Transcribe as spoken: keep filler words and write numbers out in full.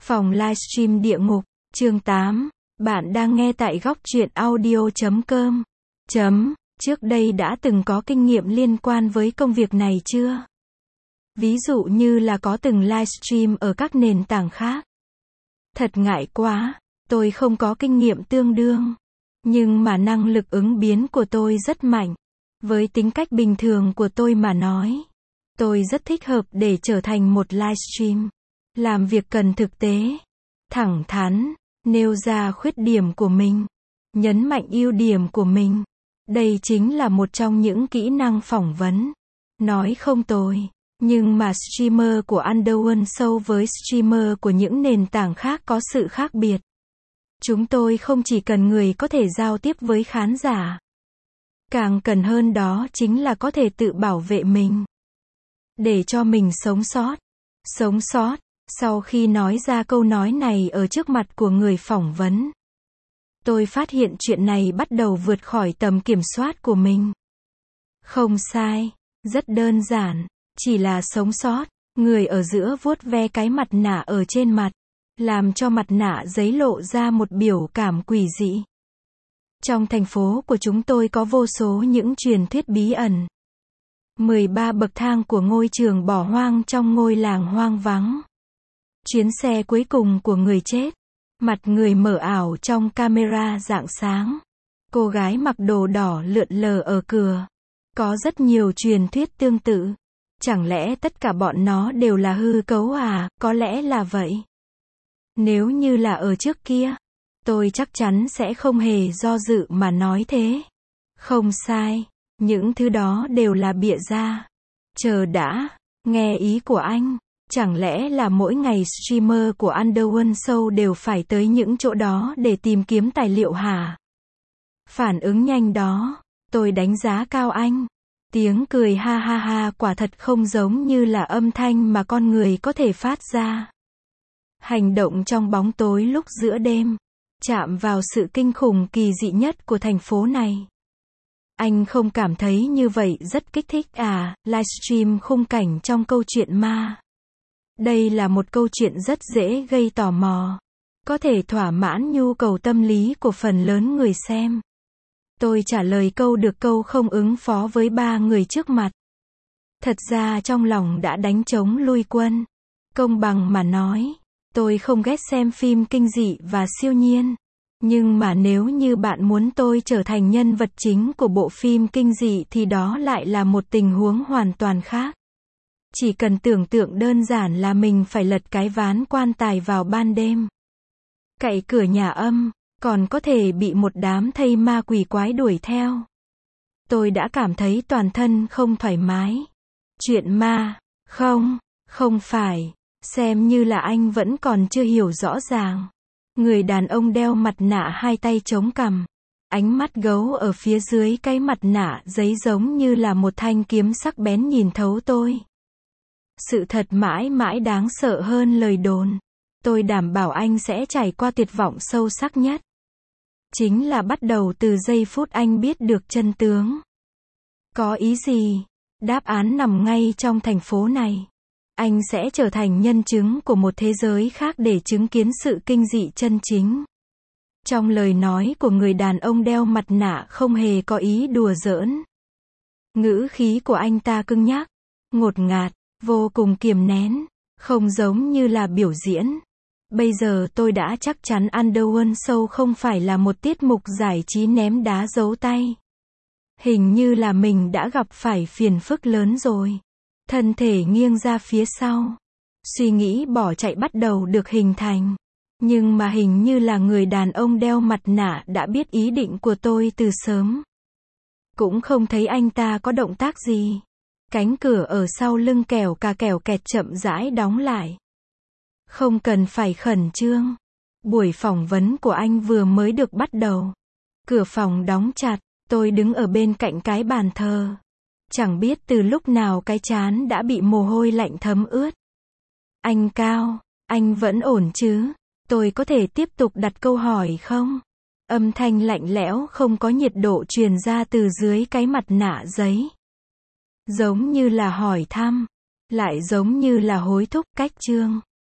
Phòng livestream địa ngục, chương tám. Bạn đang nghe tại góc truyện audio chấm com. Chấm. Trước đây đã từng có kinh nghiệm liên quan với công việc này chưa? Ví dụ như là có từng livestream ở các nền tảng khác. Thật ngại quá, tôi không có kinh nghiệm tương đương. Nhưng mà năng lực ứng biến của tôi rất mạnh. Với tính cách bình thường của tôi mà nói, tôi rất thích hợp để trở thành một livestream. Làm việc cần thực tế, thẳng thắn, nêu ra khuyết điểm của mình, nhấn mạnh ưu điểm của mình. Đây chính là một trong những kỹ năng phỏng vấn. Nói không tồi, nhưng mà streamer của Underworld Show với streamer của những nền tảng khác có sự khác biệt. Chúng tôi không chỉ cần người có thể giao tiếp với khán giả, càng cần hơn đó chính là có thể tự bảo vệ mình, để cho mình sống sót. Sống sót. Sau khi nói ra câu nói này ở trước mặt của người phỏng vấn, tôi phát hiện chuyện này bắt đầu vượt khỏi tầm kiểm soát của mình. Không sai, rất đơn giản, chỉ là sống sót. Người ở giữa vuốt ve cái mặt nạ ở trên mặt, làm cho mặt nạ giấy lộ ra một biểu cảm quỷ dị. Trong thành phố của chúng tôi có vô số những truyền thuyết bí ẩn. mười ba bậc thang của ngôi trường bỏ hoang trong ngôi làng hoang vắng. Chuyến xe cuối cùng của người chết. Mặt người mờ ảo trong camera rạng sáng. Cô gái mặc đồ đỏ lượn lờ ở cửa. Có rất nhiều truyền thuyết tương tự. Chẳng lẽ tất cả bọn nó đều là hư cấu à? Có lẽ là vậy. Nếu như là ở trước kia, tôi chắc chắn sẽ không hề do dự mà nói thế. Không sai, những thứ đó đều là bịa ra. Chờ đã, nghe ý của anh. Chẳng lẽ là mỗi ngày streamer của Underworld Show đều phải tới những chỗ đó để tìm kiếm tài liệu hả? Phản ứng nhanh đó, tôi đánh giá cao anh. Tiếng cười ha ha ha quả thật không giống như là âm thanh mà con người có thể phát ra. Hành động trong bóng tối lúc giữa đêm, chạm vào sự kinh khủng kỳ dị nhất của thành phố này. Anh không cảm thấy như vậy rất kích thích à? Livestream khung cảnh trong câu chuyện ma. Đây là một câu chuyện rất dễ gây tò mò. Có thể thỏa mãn nhu cầu tâm lý của phần lớn người xem. Tôi trả lời câu được câu không ứng phó với ba người trước mặt. Thật ra trong lòng đã đánh trống lui quân. Công bằng mà nói, tôi không ghét xem phim kinh dị và siêu nhiên. Nhưng mà nếu như bạn muốn tôi trở thành nhân vật chính của bộ phim kinh dị thì đó lại là một tình huống hoàn toàn khác. Chỉ cần tưởng tượng đơn giản là mình phải lật cái ván quan tài vào ban đêm, cậy cửa nhà âm, còn có thể bị một đám thây ma quỷ quái đuổi theo. Tôi đã cảm thấy toàn thân không thoải mái. Chuyện ma, không, không phải, xem như là anh vẫn còn chưa hiểu rõ ràng. Người đàn ông đeo mặt nạ hai tay chống cằm, ánh mắt gấu ở phía dưới cái mặt nạ giấy giống như là một thanh kiếm sắc bén nhìn thấu tôi. Sự thật mãi mãi đáng sợ hơn lời đồn. Tôi đảm bảo anh sẽ trải qua tuyệt vọng sâu sắc nhất. Chính là bắt đầu từ giây phút anh biết được chân tướng. Có ý gì? Đáp án nằm ngay trong thành phố này. Anh sẽ trở thành nhân chứng của một thế giới khác để chứng kiến sự kinh dị chân chính. Trong lời nói của người đàn ông đeo mặt nạ không hề có ý đùa giỡn. Ngữ khí của anh ta cứng nhắc, ngột ngạt, vô cùng kiềm nén, không giống như là biểu diễn. Bây giờ tôi đã chắc chắn Underworld Show không phải là một tiết mục giải trí ném đá giấu tay. Hình như là mình đã gặp phải phiền phức lớn rồi. Thân thể nghiêng ra phía sau. Suy nghĩ bỏ chạy bắt đầu được hình thành. Nhưng mà hình như là người đàn ông đeo mặt nạ đã biết ý định của tôi từ sớm. Cũng không thấy anh ta có động tác gì. Cánh cửa ở sau lưng kẻo cà kẻo kẹt chậm rãi đóng lại. Không cần phải khẩn trương. Buổi phỏng vấn của anh vừa mới được bắt đầu. Cửa phòng đóng chặt, tôi đứng ở bên cạnh cái bàn thờ. Chẳng biết từ lúc nào cái trán đã bị mồ hôi lạnh thấm ướt. Anh Cao, anh vẫn ổn chứ? Tôi có thể tiếp tục đặt câu hỏi không? Âm thanh lạnh lẽo không có nhiệt độ truyền ra từ dưới cái mặt nạ giấy. Giống như là hỏi thăm, lại giống như là hối thúc. Cách chương